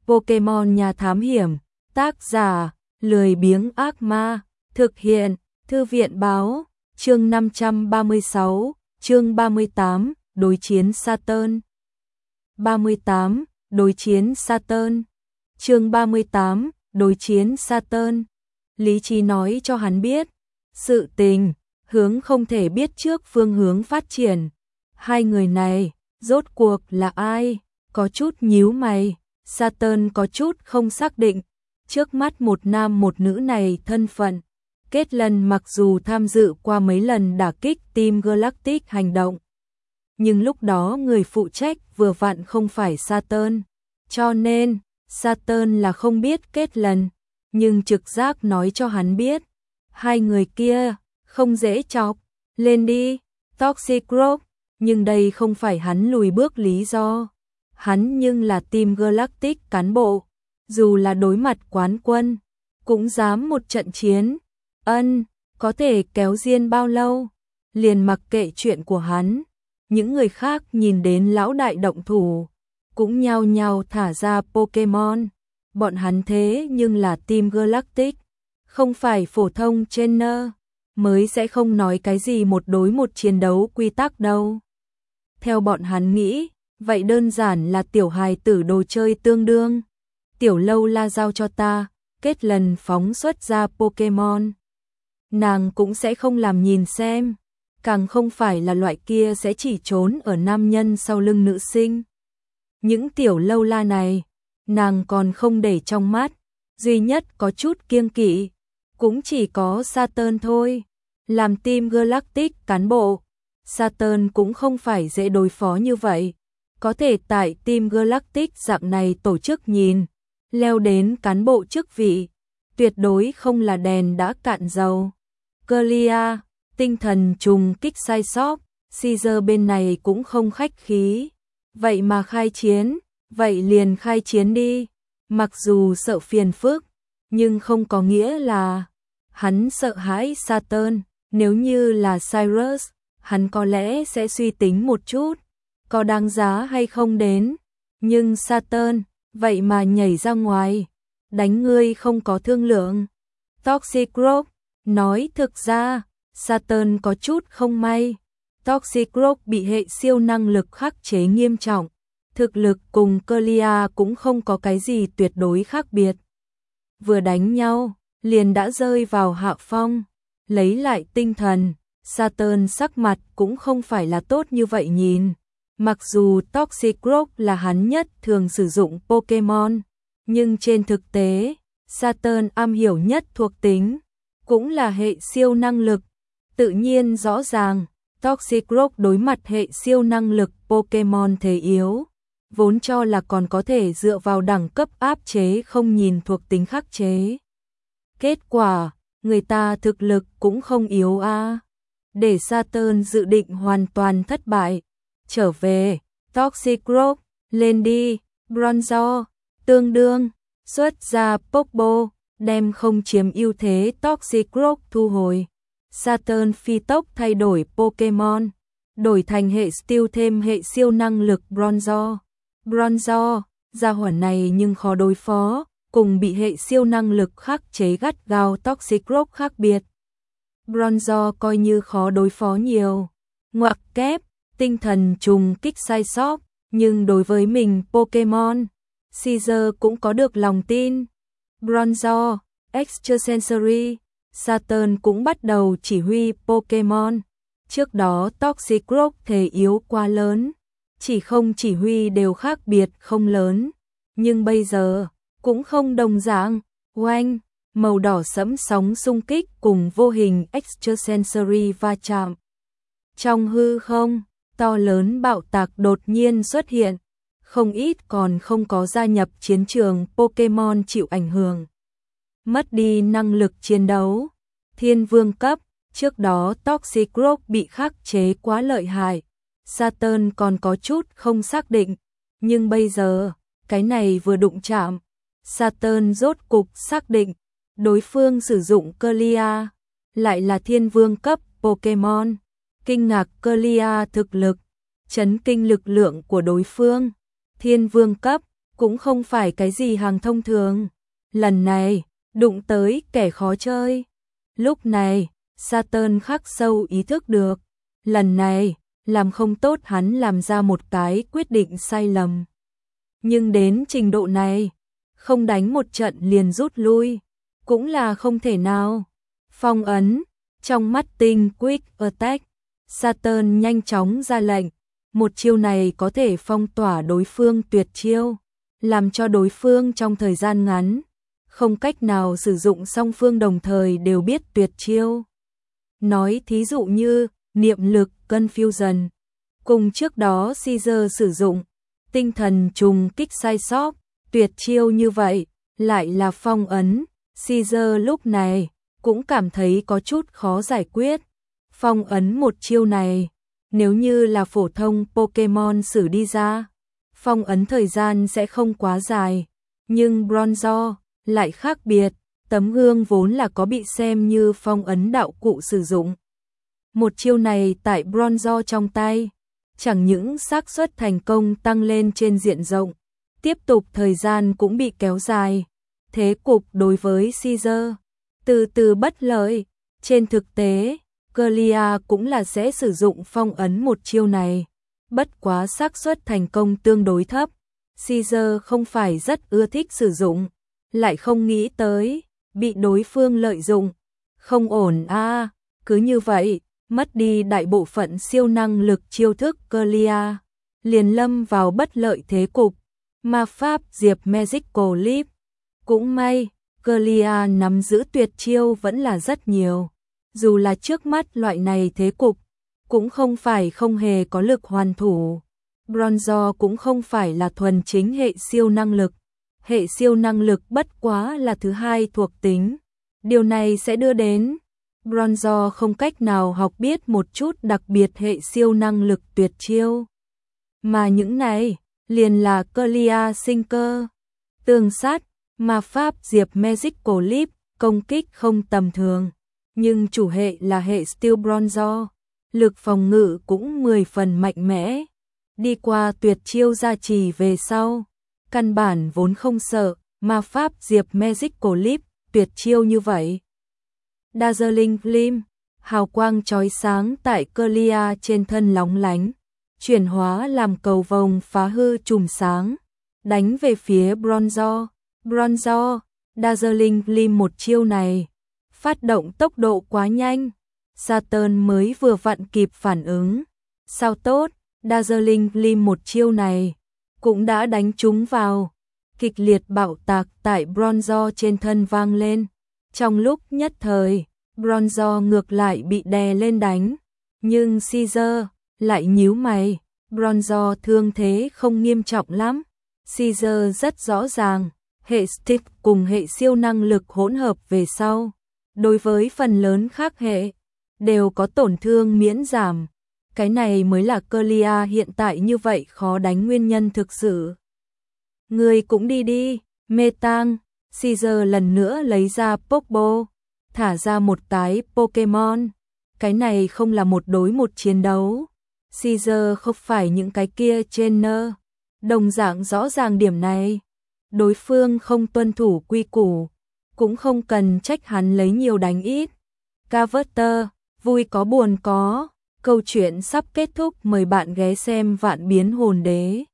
Pokemon Nhà Thám Hiểm, tác giả, lười biếng ác ma, thực hiện, Thư viện Báo, chương 536, chương 38, đối chiến Saturn. 38, đối chiến Saturn. Chương 38, đối chiến Saturn. Lý trí nói cho hắn biết, sự tình, hướng không thể biết trước phương hướng phát triển. Hai người này, rốt cuộc là ai? Có chút nhíu mày, Saturn có chút không xác định. Trước mắt một nam một nữ này thân phận. Kết lần mặc dù tham dự qua mấy lần đả kích Team Galactic hành động. Nhưng lúc đó người phụ trách vừa vặn không phải Saturn. Cho nên, Saturn là không biết Kết lần. Nhưng trực giác nói cho hắn biết. Hai người kia, không dễ chọc. Lên đi, Toxic Rock. Nhưng đây không phải hắn lùi bước lý do. Hắn nhưng là Team Galactic cán bộ. Dù là đối mặt quán quân, cũng dám một trận chiến. Có thể kéo riêng bao lâu? Liền mặc kệ chuyện của hắn. Những người khác nhìn đến lão đại động thủ, cũng nhao nhao thả ra Pokemon. Bọn hắn thế nhưng là Team Galactic, không phải phổ thông trainer, mới sẽ không nói cái gì một đối một chiến đấu quy tắc đâu. Theo bọn hắn nghĩ, vậy đơn giản là tiểu hài tử đồ chơi tương đương. Tiểu lâu la giao cho ta, Kết lần phóng xuất ra Pokemon. Nàng cũng sẽ không làm nhìn xem, càng không phải là loại kia sẽ chỉ trốn ở nam nhân sau lưng nữ sinh. Những tiểu lâu la này, nàng còn không để trong mắt, duy nhất có chút kiêng kỵ, cũng chỉ có Saturn thôi. Làm Team Galactic cán bộ, Saturn cũng không phải dễ đối phó như vậy. Có thể tại Team Galactic dạng này tổ chức nhìn, leo đến cán bộ chức vị, tuyệt đối không là đèn đã cạn dầu. Clear, tinh thần trùng kích sai sót, Caesar bên này cũng không khách khí. Vậy mà khai chiến, vậy liền khai chiến đi. Mặc dù sợ phiền phức, nhưng không có nghĩa là hắn sợ hãi Saturn. Nếu như là Cyrus, hắn có lẽ sẽ suy tính một chút, có đáng giá hay không đến. Nhưng Saturn, vậy mà nhảy ra ngoài, đánh ngươi không có thương lượng. Toxic Rock nói thực ra, Saturn có chút không may. Toxic Rock bị hệ siêu năng lực khắc chế nghiêm trọng. Thực lực cùng Clear cũng không có cái gì tuyệt đối khác biệt. Vừa đánh nhau, liền đã rơi vào hạ phong. Lấy lại tinh thần, Saturn sắc mặt cũng không phải là tốt như vậy nhìn. Mặc dù Toxic Rock là hắn nhất thường sử dụng Pokemon, nhưng trên thực tế, Saturn am hiểu nhất thuộc tính, cũng là hệ siêu năng lực. Tự nhiên rõ ràng, Toxic Rock đối mặt hệ siêu năng lực Pokemon thế yếu, vốn cho là còn có thể dựa vào đẳng cấp áp chế không nhìn thuộc tính khắc chế. Kết quả, người ta thực lực cũng không yếu a. Để Saturn dự định hoàn toàn thất bại. Trở về, Toxic Rock, lên đi, Bronzor, tương đương, xuất ra Pokeball, đem không chiếm ưu thế Toxic Rock thu hồi. Saturn phi tốc thay đổi Pokemon, đổi thành hệ Steel thêm hệ siêu năng lực Bronzor. Bronzor, gia hỏa này nhưng khó đối phó, cùng bị hệ siêu năng lực khắc chế gắt gao Toxic Rock khác biệt. Bronzor coi như khó đối phó nhiều. Ngoặc kép, tinh thần trùng kích sai sót, nhưng đối với mình Pokemon, Caesar cũng có được lòng tin. Bronzor, Extrasensory, Saturn cũng bắt đầu chỉ huy Pokemon. Trước đó Toxic Rock thể yếu quá lớn, chỉ không chỉ huy đều khác biệt không lớn. Nhưng bây giờ, cũng không đồng dạng. Oanh, màu đỏ sẫm sóng xung kích cùng vô hình Extrasensory va chạm. Trong hư không, to lớn bạo tạc đột nhiên xuất hiện. Không ít còn không có gia nhập chiến trường Pokemon chịu ảnh hưởng. Mất đi năng lực chiến đấu. Thiên vương cấp, trước đó Toxic Rock bị khắc chế quá lợi hại. Saturn còn có chút không xác định. Nhưng bây giờ, cái này vừa đụng chạm. Saturn rốt cục xác định, đối phương sử dụng Clear, lại là thiên vương cấp Pokemon. Kinh ngạc Clear thực lực, chấn kinh lực lượng của đối phương. Thiên vương cấp, cũng không phải cái gì hàng thông thường. Lần này, đụng tới kẻ khó chơi. Lúc này, Saturn khắc sâu ý thức được. Lần này, làm không tốt hắn làm ra một cái quyết định sai lầm. Nhưng đến trình độ này, không đánh một trận liền rút lui, cũng là không thể nào. Phong ấn, trong mắt tinh Quick Attack, Saturn nhanh chóng ra lệnh. Một chiêu này có thể phong tỏa đối phương tuyệt chiêu, làm cho đối phương trong thời gian ngắn không cách nào sử dụng, song phương đồng thời đều biết tuyệt chiêu. Nói thí dụ như niệm lực Confusion, cùng trước đó Caesar sử dụng tinh thần trùng kích sai sót, tuyệt chiêu như vậy, lại là phong ấn. Caesar lúc này cũng cảm thấy có chút khó giải quyết. Phong ấn một chiêu này, nếu như là phổ thông Pokemon sử đi ra, phong ấn thời gian sẽ không quá dài. Nhưng Bronzor lại khác biệt, tấm gương vốn là có bị xem như phong ấn đạo cụ sử dụng. Một chiêu này tại Bronzor trong tay, chẳng những xác suất thành công tăng lên trên diện rộng, tiếp tục thời gian cũng bị kéo dài. Thế cục đối với Caesar từ từ bất lợi. Trên thực tế, Clear cũng là sẽ sử dụng phong ấn một chiêu này, bất quá xác suất thành công tương đối thấp. Caesar không phải rất ưa thích sử dụng, lại không nghĩ tới bị đối phương lợi dụng. Không ổn a, cứ như vậy, mất đi đại bộ phận siêu năng lực chiêu thức Clear, liền lâm vào bất lợi thế cục. Ma pháp Diệp Magical Leap, cũng may, Clear nắm giữ tuyệt chiêu vẫn là rất nhiều. Dù là trước mắt loại này thế cục, cũng không phải không hề có lực hoàn thủ. Bronzor cũng không phải là thuần chính hệ siêu năng lực. Hệ siêu năng lực bất quá là thứ hai thuộc tính. Điều này sẽ đưa đến Bronzor không cách nào học biết một chút đặc biệt hệ siêu năng lực tuyệt chiêu. Mà những này, liền là Clear sinh cơ. Tường sát, ma pháp Diệp Magical Leap, công kích không tầm thường. Nhưng chủ hệ là hệ Steel Bronzor, lực phòng ngự cũng 10 phần mạnh mẽ. Đi qua tuyệt chiêu gia trì về sau, căn bản vốn không sợ, ma pháp Diệp Magical Leap, tuyệt chiêu như vậy. Dazzling Gleam, hào quang chói sáng tại Clear trên thân lóng lánh, chuyển hóa làm cầu vồng phá hư chùm sáng, đánh về phía Bronzor. Bronzor, Dazzling Gleam một chiêu này, phát động tốc độ quá nhanh, Saturn mới vừa vặn kịp phản ứng. Sao tốt, Dazzling Gleam một chiêu này cũng đã đánh trúng vào, kịch liệt bạo tạc tại Bronzor trên thân vang lên. Trong lúc nhất thời, Bronzor ngược lại bị đè lên đánh, nhưng Caesar lại nhíu mày. Bronzor thương thế không nghiêm trọng lắm. Caesar rất rõ ràng, hệ stick cùng hệ siêu năng lực hỗn hợp về sau, đối với phần lớn khác hệ đều có tổn thương miễn giảm. Cái này mới là Clear hiện tại như vậy khó đánh nguyên nhân thực sự. Người cũng đi đi, Metang. Caesar lần nữa lấy ra Pokeball, thả ra một cái Pokemon. Cái này không là một đối một chiến đấu. Caesar không phải những cái kia trainer. Đồng dạng rõ ràng điểm này. Đối phương không tuân thủ quy củ, cũng không cần trách hắn lấy nhiều đánh ít. Carver, vui có buồn có. Câu chuyện sắp kết thúc, mời bạn ghé xem Vạn Biến Hồn Đế.